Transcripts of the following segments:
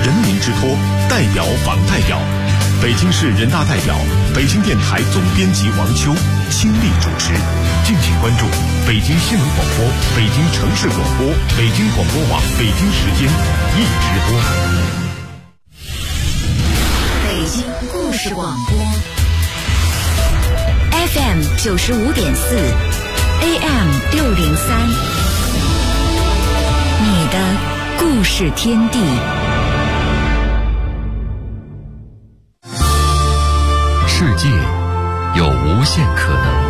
人民之托，代表访代表。北京市人大代表、北京电台总编辑王秋倾力主持。敬请关注北京新闻广播、北京城市广播、北京广播网北京时间一直播。 北京故事广播 FM 95.4 AM 603，你的故事天地。 世界有无限可能，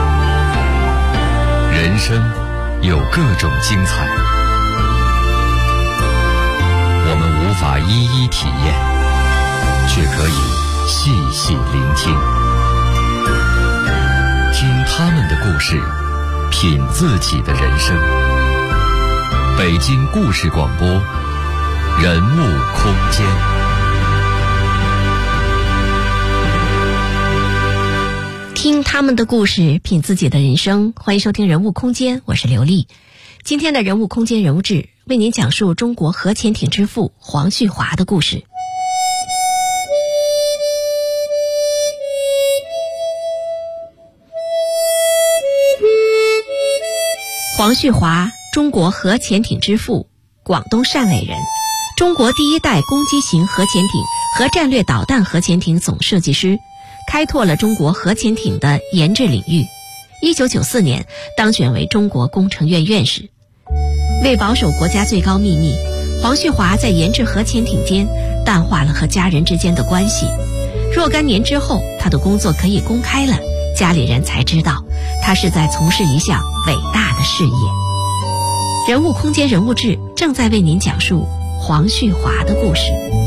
人生有各种精彩，我们无法一一体验，却可以细细聆听，听他们的故事，品自己的人生。北京故事广播，人物空间。 听他们的故事，品自己的人生。欢迎收听人物空间，我是刘丽。今天的人物空间人物志为您讲述中国核潜艇之父黄旭华的故事。黄旭华，中国核潜艇之父，广东汕尾人，中国第一代攻击型核潜艇和战略导弹核潜艇总设计师，开拓了中国核潜艇的研制领域。1994年当选为中国工程院院士。为保守国家最高秘密，黄旭华在研制核潜艇间淡化了和家人之间的关系。若干年之后，他的工作可以公开了，家里人才知道他是在从事一项伟大的事业。人物空间人物志正在为您讲述黄旭华的故事。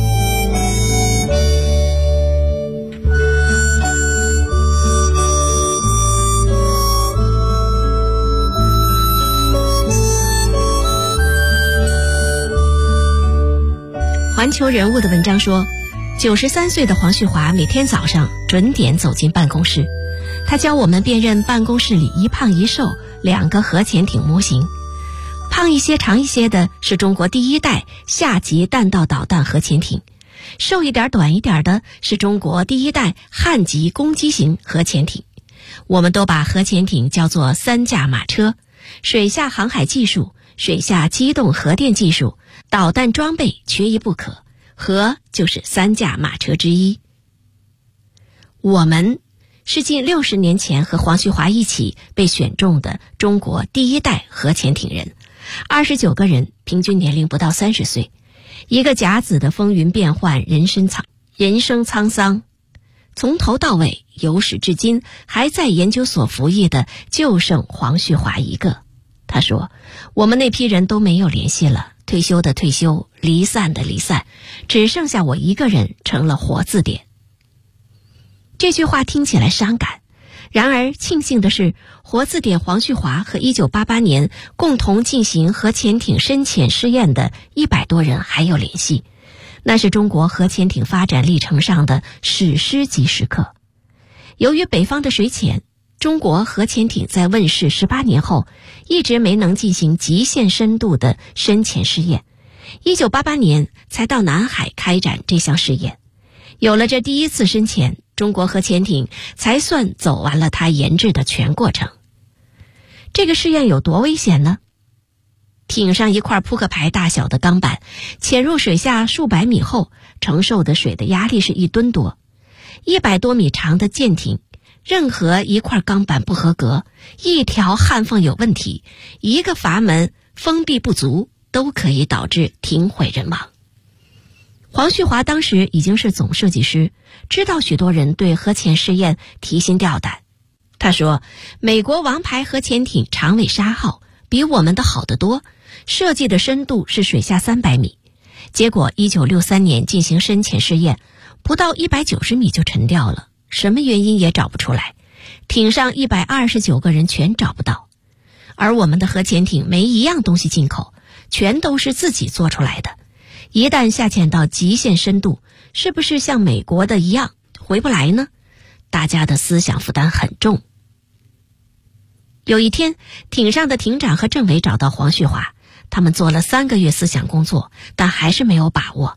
环球人物的文章说，93岁的黄旭华每天早上准点走进办公室，他教我们辨认办公室里一胖一瘦两个核潜艇模型。胖一些长一些的是中国第一代下级弹道导弹核潜艇，瘦一点短一点的是中国第一代汉级攻击型核潜艇。我们都把核潜艇叫做三驾马车，水下航海技术、水下机动核电技术、导弹装备缺一不可，核就是三驾马车之一。我们是近60年前和黄旭华一起被选中的中国第一代核潜艇人，29个人，平均年龄不到30岁。一个甲子的风云变幻，人生沧桑，从头到尾由始至今还在研究所服役的就剩黄旭华一个。他说，我们那批人都没有联系了，退休的退休，离散的离散，只剩下我一个人成了活字典。这句话听起来伤感，然而庆幸的是，活字典黄旭华和1988年共同进行核潜艇深潜试验的100多人还有联系，那是中国核潜艇发展历程上的史诗级时刻。由于北方的水浅，中国核潜艇在问世18年后一直没能进行极限深度的深潜试验，1988年才到南海开展这项试验。有了这第一次深潜，中国核潜艇才算走完了它研制的全过程。这个试验有多危险呢？艇上一块扑克牌大小的钢板，潜入水下数百米后，承受的水的压力是1吨多。100多米长的舰艇，任何一块钢板不合格，一条焊缝有问题，一个阀门封闭不足，都可以导致艇毁人亡。黄旭华当时已经是总设计师，知道许多人对核潜试验提心吊胆。他说，美国王牌核潜艇长尾沙号比我们的好得多，设计的深度是水下300米，结果1963年进行深潜试验，不到190米就沉掉了，什么原因也找不出来，艇上129个人全找不到。而我们的核潜艇没一样东西进口，全都是自己做出来的。一旦下潜到极限深度，是不是像美国的一样回不来呢？大家的思想负担很重。有一天，艇上的艇长和政委找到黄旭华，他们做了3个月思想工作，但还是没有把握。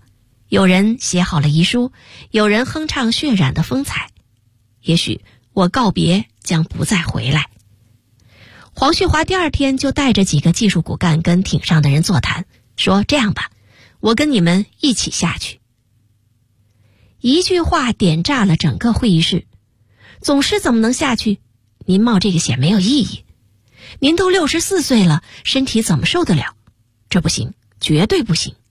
有人写好了遗书，有人哼唱血染的风采。也许我告别将不再回来。黄旭华第二天就带着几个技术骨干跟艇上的人座谈，说这样吧，我跟你们一起下去。一句话点炸了整个会议室。总师怎么能下去？您冒这个险没有意义。您都64岁了，身体怎么受得了？这不行，绝对不行。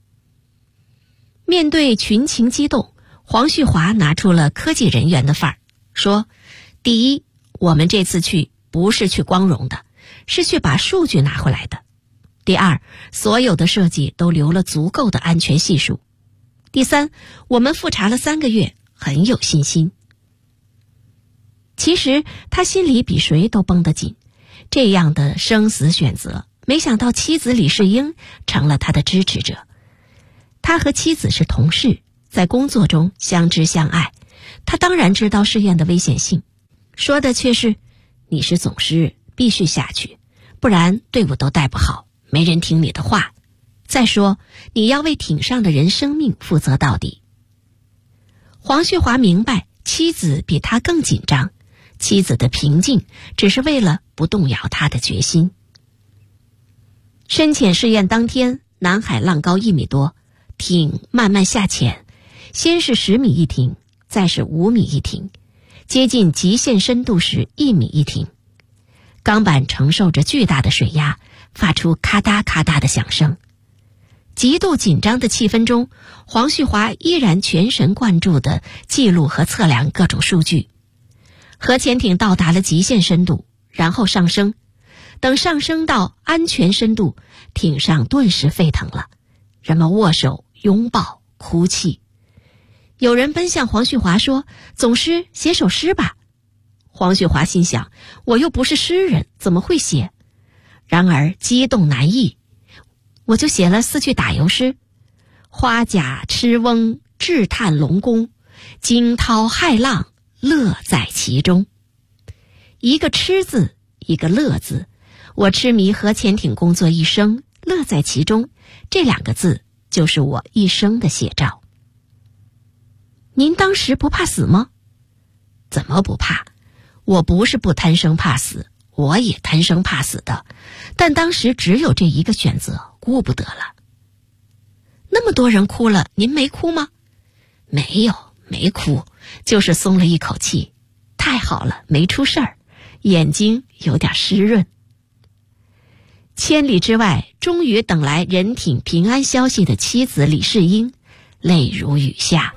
面对群情激动，黄旭华拿出了科技人员的范儿，说：第一，我们这次去不是去光荣的，是去把数据拿回来的。第二，所有的设计都留了足够的安全系数。第三，我们复查了3个月，很有信心。其实他心里比谁都绷得紧，这样的生死选择，没想到妻子李世英成了他的支持者。他和妻子是同事，在工作中相知相爱，他当然知道试验的危险性，说的却是：你是总师，必须下去，不然队伍都带不好，没人听你的话。再说，你要为艇上的人生命负责到底。黄旭华明白，妻子比他更紧张，妻子的平静只是为了不动摇他的决心。深潜试验当天，南海浪高1米多，艇慢慢下潜，先是10米一停，再是5米一停，接近极限深度时1米一停。钢板承受着巨大的水压，发出咔嗒咔嗒的响声。极度紧张的气氛中，黄旭华依然全神贯注地记录和测量各种数据。核潜艇到达了极限深度，然后上升。等上升到安全深度，艇上顿时沸腾了，人们握手、拥抱、哭泣。有人奔向黄旭华说：总师，写首诗吧。黄旭华心想，我又不是诗人，怎么会写？然而激动难抑，我就写了4句打油诗：花甲痴翁，志探龙宫，惊涛骇浪，乐在其中。一个痴字，一个乐字，我痴迷核潜艇工作一生，乐在其中，这2个字就是我一生的写照。您当时不怕死吗？怎么不怕？我不是不贪生怕死，我也贪生怕死的，但当时只有这一个选择，顾不得了。那么多人哭了，您没哭吗？没有，没哭，就是松了一口气。太好了，没出事儿，眼睛有点湿润。千里之外，终于等来人艇平安消息的妻子李世英，泪如雨下。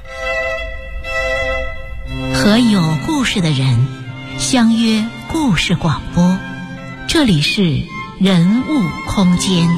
和有故事的人相约故事广播，这里是人物空间。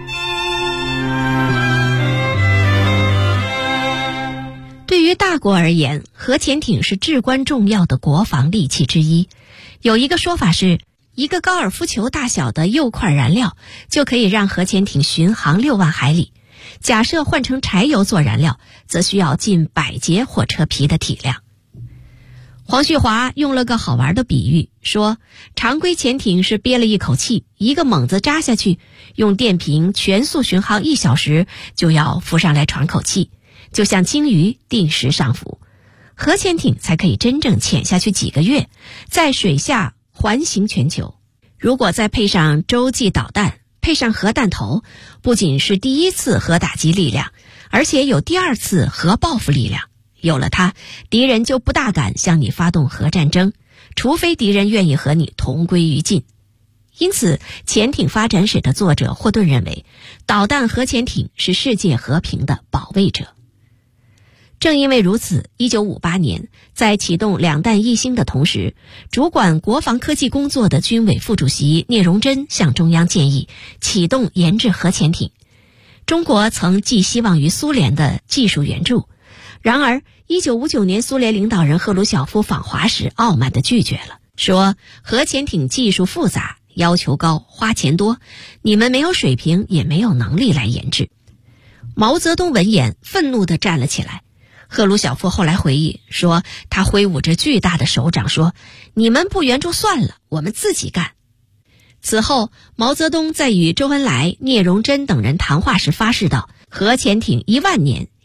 对于大国而言，核潜艇是至关重要的国防利器之一。有一个说法是，一个高尔夫球大小的铀块燃料就可以让核潜艇巡航6万海里。假设换成柴油做燃料，则需要近100节火车皮的体量。黄旭华用了个好玩的比喻，说常规潜艇是憋了一口气，一个猛子扎下去，用电瓶全速巡航1小时就要浮上来喘口气，就像鲸鱼定时上浮。核潜艇才可以真正潜下去几个月，在水下环行全球。如果再配上洲际导弹，配上核弹头，不仅是第1次核打击力量，而且有第2次核报复力量。有了它，敌人就不大敢向你发动核战争，除非敌人愿意和你同归于尽。因此，潜艇发展史的作者霍顿认为，导弹核潜艇是世界和平的保卫者。正因为如此，1958年，在启动2弹1星的同时，主管国防科技工作的军委副主席聂荣臻向中央建议启动研制核潜艇。中国曾寄希望于苏联的技术援助，然而1959年苏联领导人赫鲁晓夫访华时傲慢地拒绝了，说核潜艇技术复杂，要求高，花钱多，你们没有水平也没有能力来研制。毛泽东闻言愤怒地站了起来。赫鲁晓夫后来回忆说，他挥舞着巨大的手掌说，你们不援助算了，我们自己干。此后，毛泽东在与周恩来、聂荣臻等人谈话时发誓道，核潜艇1万年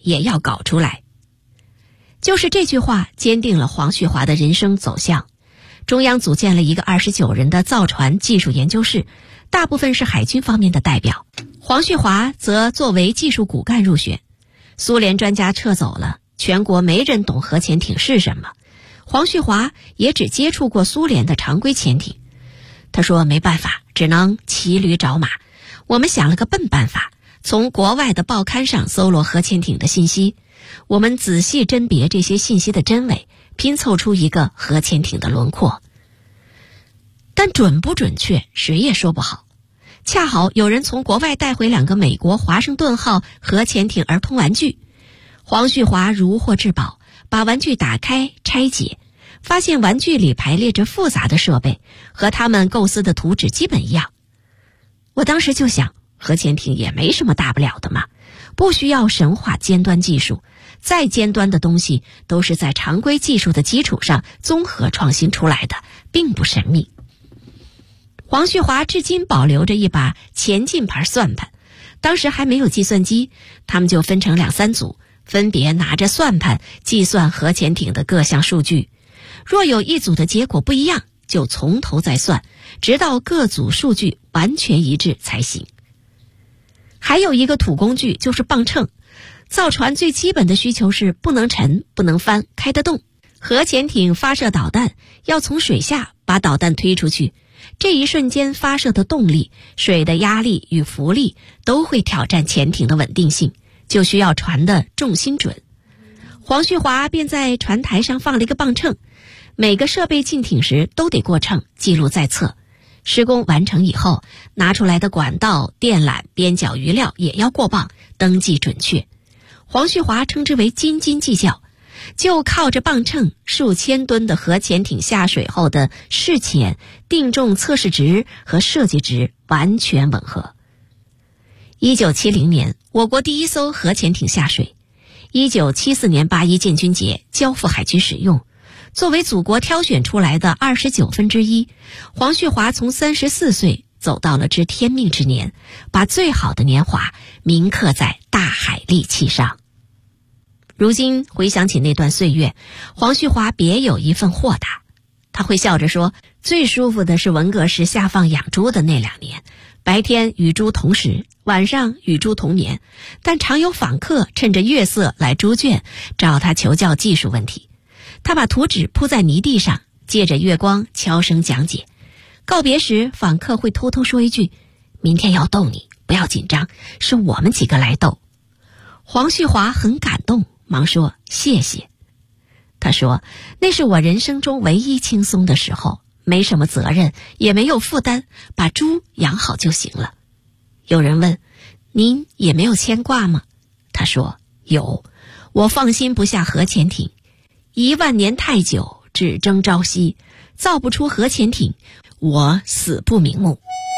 也要搞出来。就是这句话坚定了黄旭华的人生走向。中央组建了一个29人的造船技术研究室，大部分是海军方面的代表，黄旭华则作为技术骨干入选。苏联专家撤走了，全国没人懂核潜艇是什么，黄旭华也只接触过苏联的常规潜艇。他说没办法，只能骑驴找马。我们想了个笨办法，从国外的报刊上搜罗核潜艇的信息，我们仔细甄别这些信息的真伪，拼凑出一个核潜艇的轮廓。但准不准确，谁也说不好。恰好有人从国外带回2个美国华盛顿号核潜艇儿童玩具，黄旭华如获至宝，把玩具打开拆解，发现玩具里排列着复杂的设备，和他们构思的图纸基本一样。我当时就想，核潜艇也没什么大不了的嘛，不需要神话尖端技术，再尖端的东西都是在常规技术的基础上综合创新出来的，并不神秘。黄旭华至今保留着一把前进牌算盘，当时还没有计算机，他们就分成2、3组，分别拿着算盘计算核潜艇的各项数据。若有一组的结果不一样，就从头再算，直到各组数据完全一致才行。还有一个土工具，就是磅秤。造船最基本的需求是不能沉、不能翻、开得动。核潜艇发射导弹，要从水下把导弹推出去，这一瞬间发射的动力、水的压力与浮力都会挑战潜艇的稳定性，就需要船的重心准。黄旭华便在船台上放了一个磅秤，每个设备进艇时都得过秤，记录在册。施工完成以后，拿出来的管道、电缆、边角余料也要过磅，登记准确。黄旭华称之为斤斤计较，就靠着磅秤，数千吨的核潜艇下水后的试潜、定重测试值和设计值完全吻合。1970年，我国第1艘核潜艇下水。1974年8一建军节交付海军使用。作为祖国挑选出来的29分之一，黄旭华从34岁走到了知天命之年，把最好的年华铭刻在大海利器上。如今回想起那段岁月，黄旭华别有一份豁达。他会笑着说，最舒服的是文革时下放养猪的那2年，白天与猪同食，晚上与猪同眠，但常有访客趁着月色来猪圈找他求教技术问题。他把图纸铺在泥地上，借着月光悄声讲解。告别时，访客会偷偷说一句，明天要逗你，不要紧张，是我们几个来逗。黄旭华很感动，忙说谢谢。他说，那是我人生中唯一轻松的时候，没什么责任，也没有负担，把猪养好就行了。有人问，您也没有牵挂吗？他说，有，我放心不下核潜艇，1万年太久，只争朝夕，造不出核潜艇，我死不瞑目。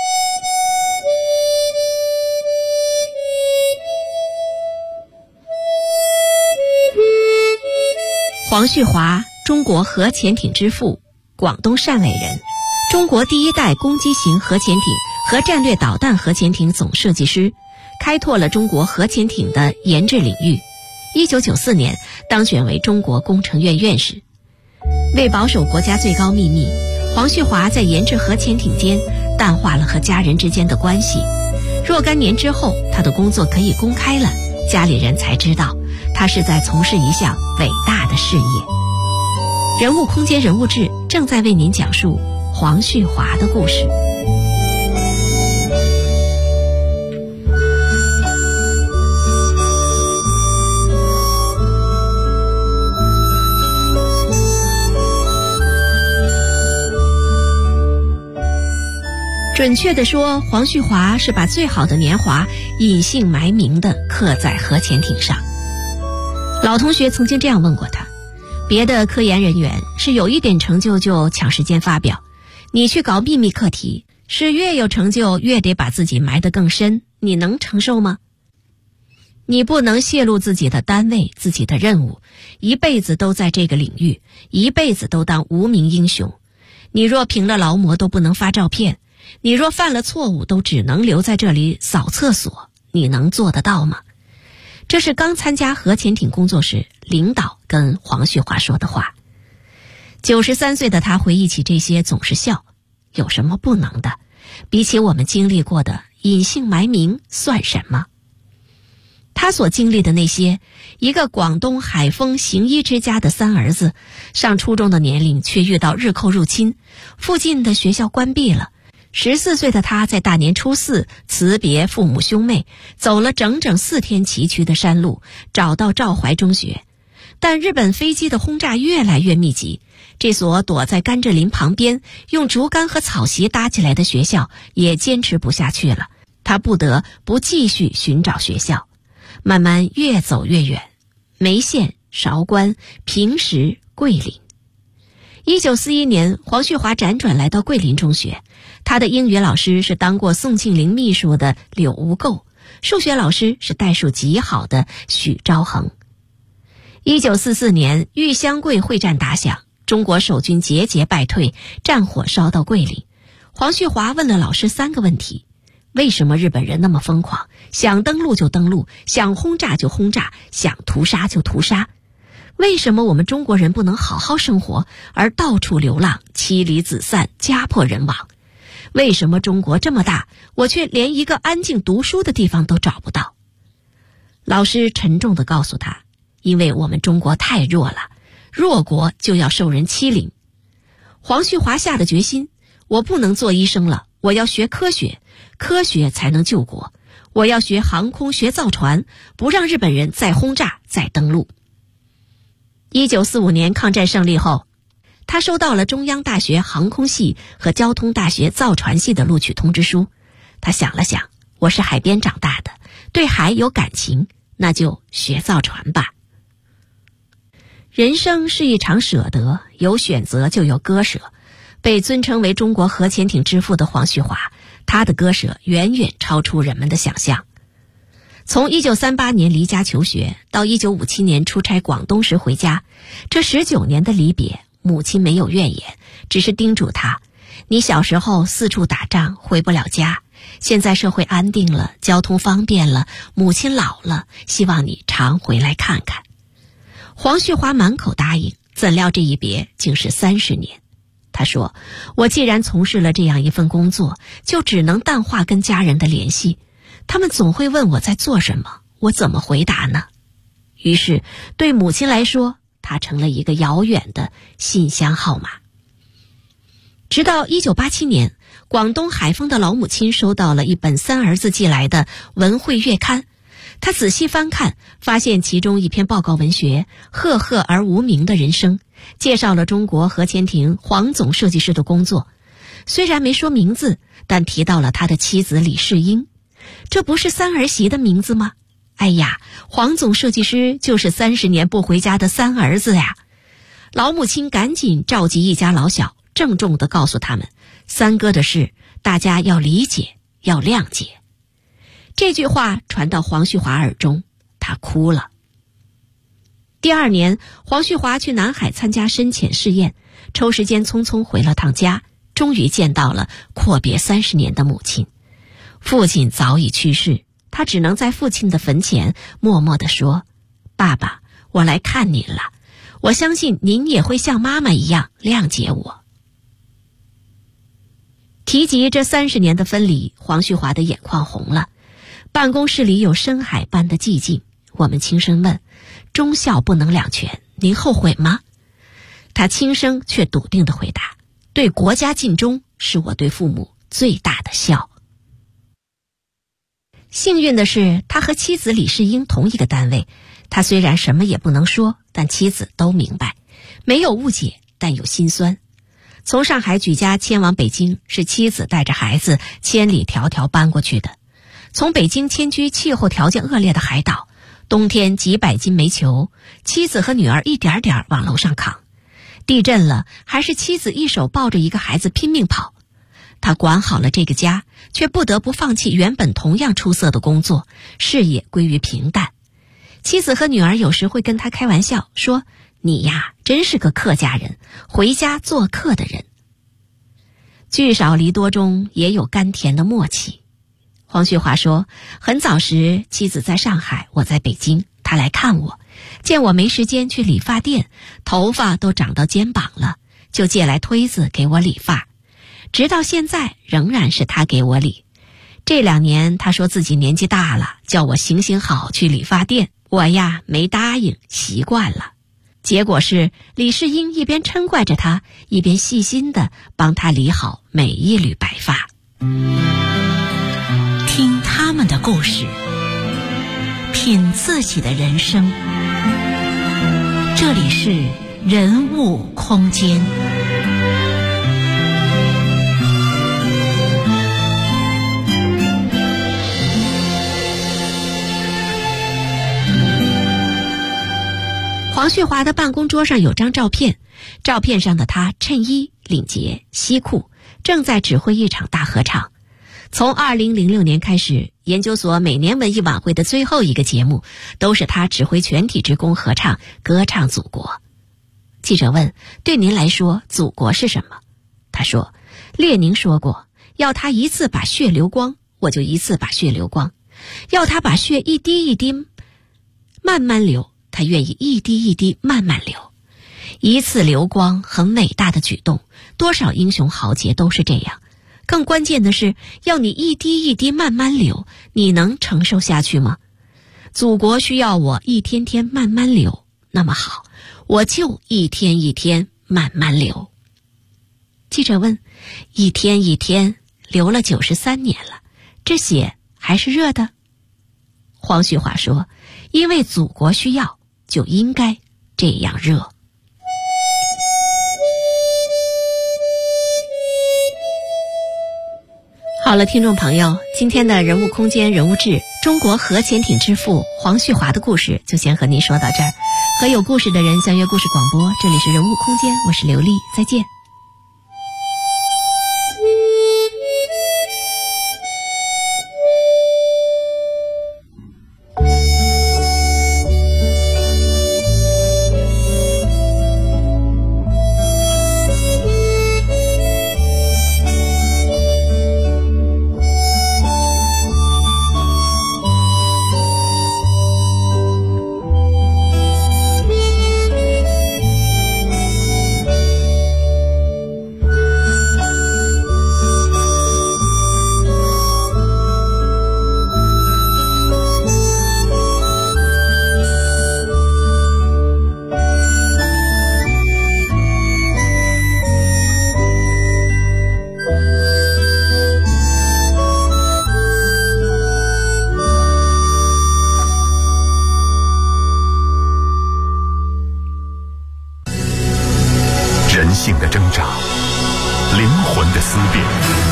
黄旭华，中国核潜艇之父，广东汕尾人，中国第1代攻击型核潜艇和战略导弹核潜艇总设计师，开拓了中国核潜艇的研制领域。1994年当选为中国工程院院士。为保守国家最高秘密，黄旭华在研制核潜艇间淡化了和家人之间的关系。若干年之后，他的工作可以公开了，家里人才知道他是在从事一项伟大的事业。人物空间人物志正在为您讲述黄旭华的故事。准确地说，黄旭华是把最好的年华隐姓埋名地刻在核潜艇上。老同学曾经这样问过他，别的科研人员是有一点成就就抢时间发表，你去搞秘密课题，是越有成就越得把自己埋得更深，你能承受吗？你不能泄露自己的单位、自己的任务，一辈子都在这个领域，一辈子都当无名英雄。你若平了劳模都不能发照片，你若犯了错误都只能留在这里扫厕所，你能做得到吗？ 这是刚参加核潜艇工作时领导跟黄旭华说的话。93岁的他回忆起这些总是笑，有什么不能的？比起我们经历过的隐姓埋名算什么？他所经历的那些，一个广东海丰行医之家的3儿子，上初中的年龄却遇到日寇入侵，附近的学校关闭了。14岁的他在大年初4辞别父母兄妹，走了整整4天崎岖的山路，找到赵怀中学。但日本飞机的轰炸越来越密集，这所躲在甘蔗林旁边用竹竿和草席搭起来的学校也坚持不下去了，他不得不继续寻找学校。慢慢越走越远，眉县、韶关、平石、桂林。1941年，黄旭华辗转来到桂林中学，他的英语老师是当过宋庆龄秘书的柳无垢，数学老师是代数极好的许昭衡。1944年，豫湘桂会战打响，中国守军节节败退，战火烧到桂林。黄旭华问了老师3个问题：为什么日本人那么疯狂，想登陆就登陆，想轰炸就轰炸，想屠杀就屠杀？为什么我们中国人不能好好生活，而到处流浪，妻离子散，家破人亡？为什么中国这么大，我却连一个安静读书的地方都找不到？老师沉重地告诉他，因为我们中国太弱了，弱国就要受人欺凌。黄旭华下了决心，我不能做医生了，我要学科学，科学才能救国。我要学航空，学造船，不让日本人再轰炸，再登陆。1945年抗战胜利后，他收到了中央大学航空系和交通大学造船系的录取通知书。他想了想，我是海边长大的，对海有感情，那就学造船吧。人生是一场舍得，有选择就有割舍。被尊称为中国核潜艇之父的黄旭华，他的割舍远远超出人们的想象。从1938年离家求学到1957年出差广东时回家，这19年的离别，母亲没有怨言，只是叮嘱他：你小时候四处打仗回不了家，现在社会安定了，交通方便了，母亲老了，希望你常回来看看。黄旭华满口答应，怎料这一别竟是30年。他说，我既然从事了这样一份工作，就只能淡化跟家人的联系，他们总会问我在做什么，我怎么回答呢？于是对母亲来说，他成了一个遥远的信箱号码。直到1987年，广东海丰的老母亲收到了一本3儿子寄来的《文汇月刊》，他仔细翻看，发现其中一篇报告文学《赫赫而无名的人生》，介绍了中国核潜艇黄总设计师的工作。虽然没说名字，但提到了他的妻子李世英。这不是3儿媳的名字吗？哎呀，黄总设计师就是30年不回家的3儿子呀！老母亲赶紧召集一家老小，郑重地告诉他们，3哥的事大家要理解，要谅解。这句话传到黄旭华耳中，他哭了。第2年，黄旭华去南海参加深潜试验，抽时间匆匆回了趟家，终于见到了阔别30年的母亲。父亲早已去世，他只能在父亲的坟前默默地说：爸爸，我来看您了，我相信您也会像妈妈一样谅解我。提及这30年的分离，黄旭华的眼眶红了。办公室里有深海般的寂静，我们轻声问：忠孝不能两全，您后悔吗？他轻声却笃定地回答：对国家尽忠是我对父母最大的孝。幸运的是，他和妻子李世英同一个单位，他虽然什么也不能说，但妻子都明白，没有误解，但有心酸。从上海举家迁往北京，是妻子带着孩子千里迢迢搬过去的。从北京迁居气候条件恶劣的海岛，冬天几百斤煤球，妻子和女儿一点点往楼上扛。地震了，还是妻子一手抱着一个孩子拼命跑。他管好了这个家，却不得不放弃原本同样出色的工作，事业归于平淡。妻子和女儿有时会跟他开玩笑说：你呀，真是个客家人，回家做客的人。聚少离多中也有甘甜的默契。 黄旭华说，很早时妻子在上海，我在北京，他来看我，见我没时间去理发店，头发都长到肩膀了，就借来推子给我理发，直到现在仍然是他给我理。这2年他说自己年纪大了，叫我行行好去理发店，我呀没答应，习惯了。结果是李世英一边嗔怪着他，一边细心地帮他理好每一缕白发。 听他们的故事，品自己的人生。这里是人物空间。 黄旭华的办公桌上有张照片，照片上的他衬衣、领结、西裤，正在指挥一场大合唱。从2006年开始，研究所每年文艺晚会的最后一个节目都是他指挥全体职工合唱，歌唱祖国。记者问，对您来说祖国是什么？他说，列宁说过，要他一次把血流光，我就一次把血流光，要他把血一滴一滴慢慢流，他愿意一滴一滴慢慢流。一次流光，很伟大的举动，多少英雄豪杰都是这样。更关键的是，要你一滴一滴慢慢流，你能承受下去吗？祖国需要我一天天慢慢流，那么好，我就一天一天慢慢流。记者问，一天一天流了93年了，这血还是热的？黄旭华说，因为祖国需要，就应该这样热。好了，听众朋友，今天的人物空间人物志，中国核潜艇之父黄旭华的故事就先和您说到这儿。和有故事的人相约故事广播，这里是人物空间，我是刘丽，再见。 性的挣扎，灵魂的思辨，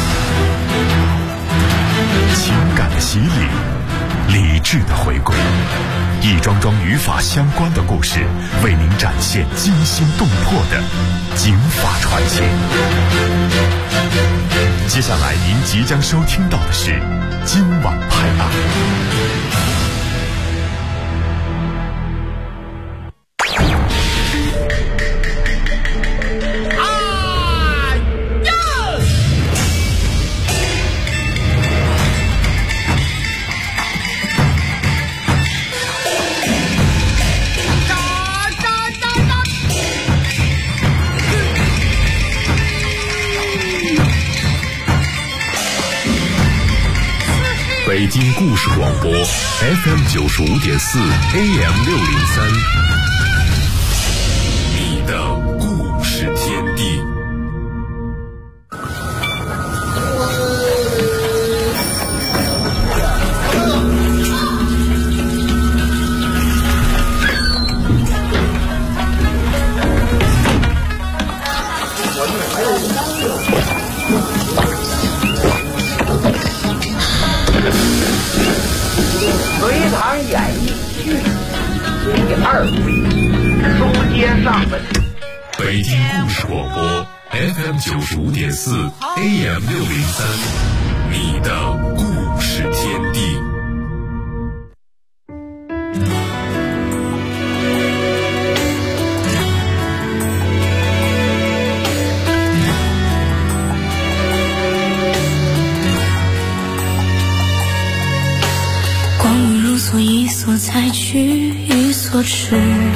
情感的洗礼，理智的回归，一桩桩与法相关的故事，为您展现惊心动魄的警法传奇。接下来您即将收听到的是今晚拍案。北京故事广播 FM 95.4 AM 603，你的故事天地。 隋唐演义剧第2回，书接上文。 北京故事广播 FM 95.4 AM 603，你的故事天地。 所持，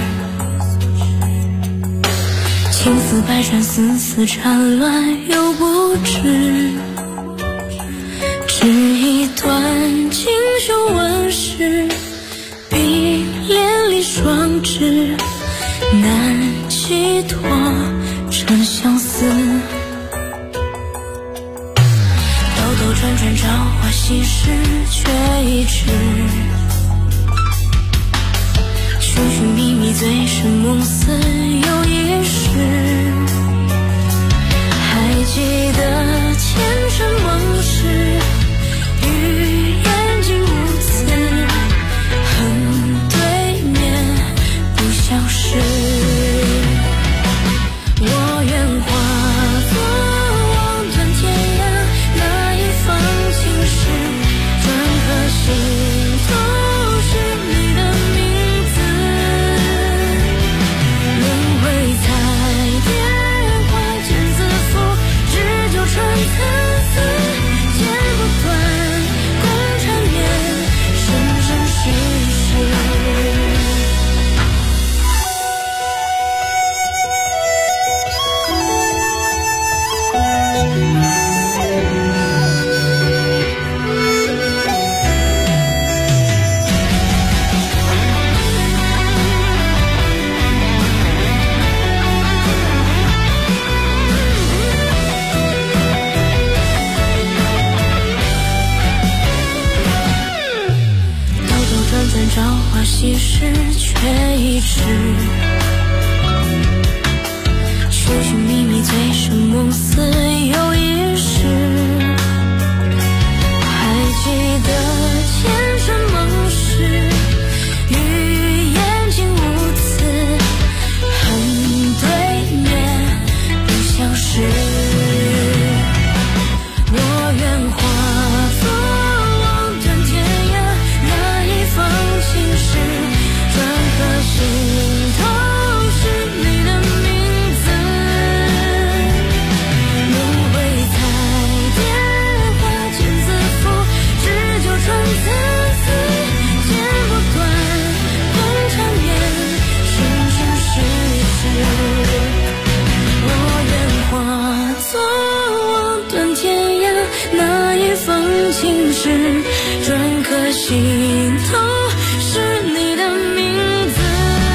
情丝百转，丝丝缠乱又不知，只一段锦绣纹饰，碧连理双枝，难寄托成相思。兜兜转转，朝花夕拾，却已迟。寻寻觅觅，醉生梦死又一世。还记得前尘往事，与眼睛无词，恨对面不相识。我愿化作望断天涯那一方青石，转颗心头是你的名字。轮回彩蝶花间自负，只就穿参差，剪不断共缠绵，生生世世。朝花夕拾，却已迟。寻寻觅觅，醉生梦死又一世。还记得前尘往事，与眼睛无词，恨对面不相识。我愿化作望断天涯那一方青石，转颗心头是你的名字。轮回彩蝶花间自负，只就穿参差，剪不断共缠绵，生生世世。我愿化作望断天涯那一方青石，转颗心头是你的名字。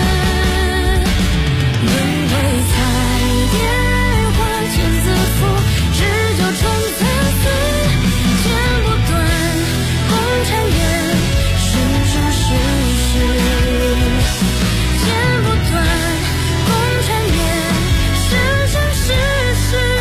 轮回彩蝶花间自负，只就穿参差，剪不断共缠绵，生生世世。剪不断共缠绵，生生世世。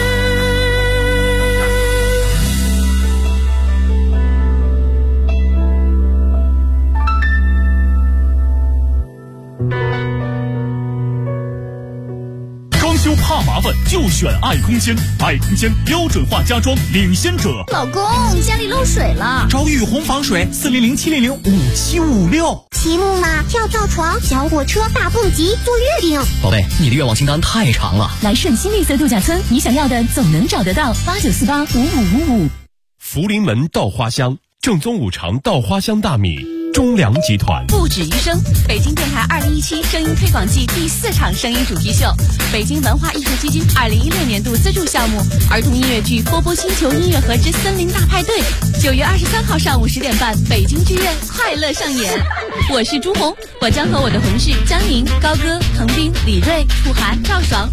装修怕麻烦就选爱空间，爱空间标准化家装领先者。 老公，家里漏水了， 找雨虹防水，400-700-5756。 骑木马、跳跳床、小火车、大蹦极，做月饼。 宝贝，你的愿望清单太长了。 来顺新绿色度假村，你想要的总能找得到。89485555。 福临门稻花香，正宗五常稻花香大米，中粮集团。 不止于声，北京电台2017声音推广季第4场声音主题秀，北京文化艺术基金2016年度资助项目儿童音乐剧《波波星球音乐盒之森林大派对》，9月23号上午10点半，北京剧院快乐上演。我是朱红，我将和我的同事江宁、高歌、滕斌、李锐、楚涵、赵爽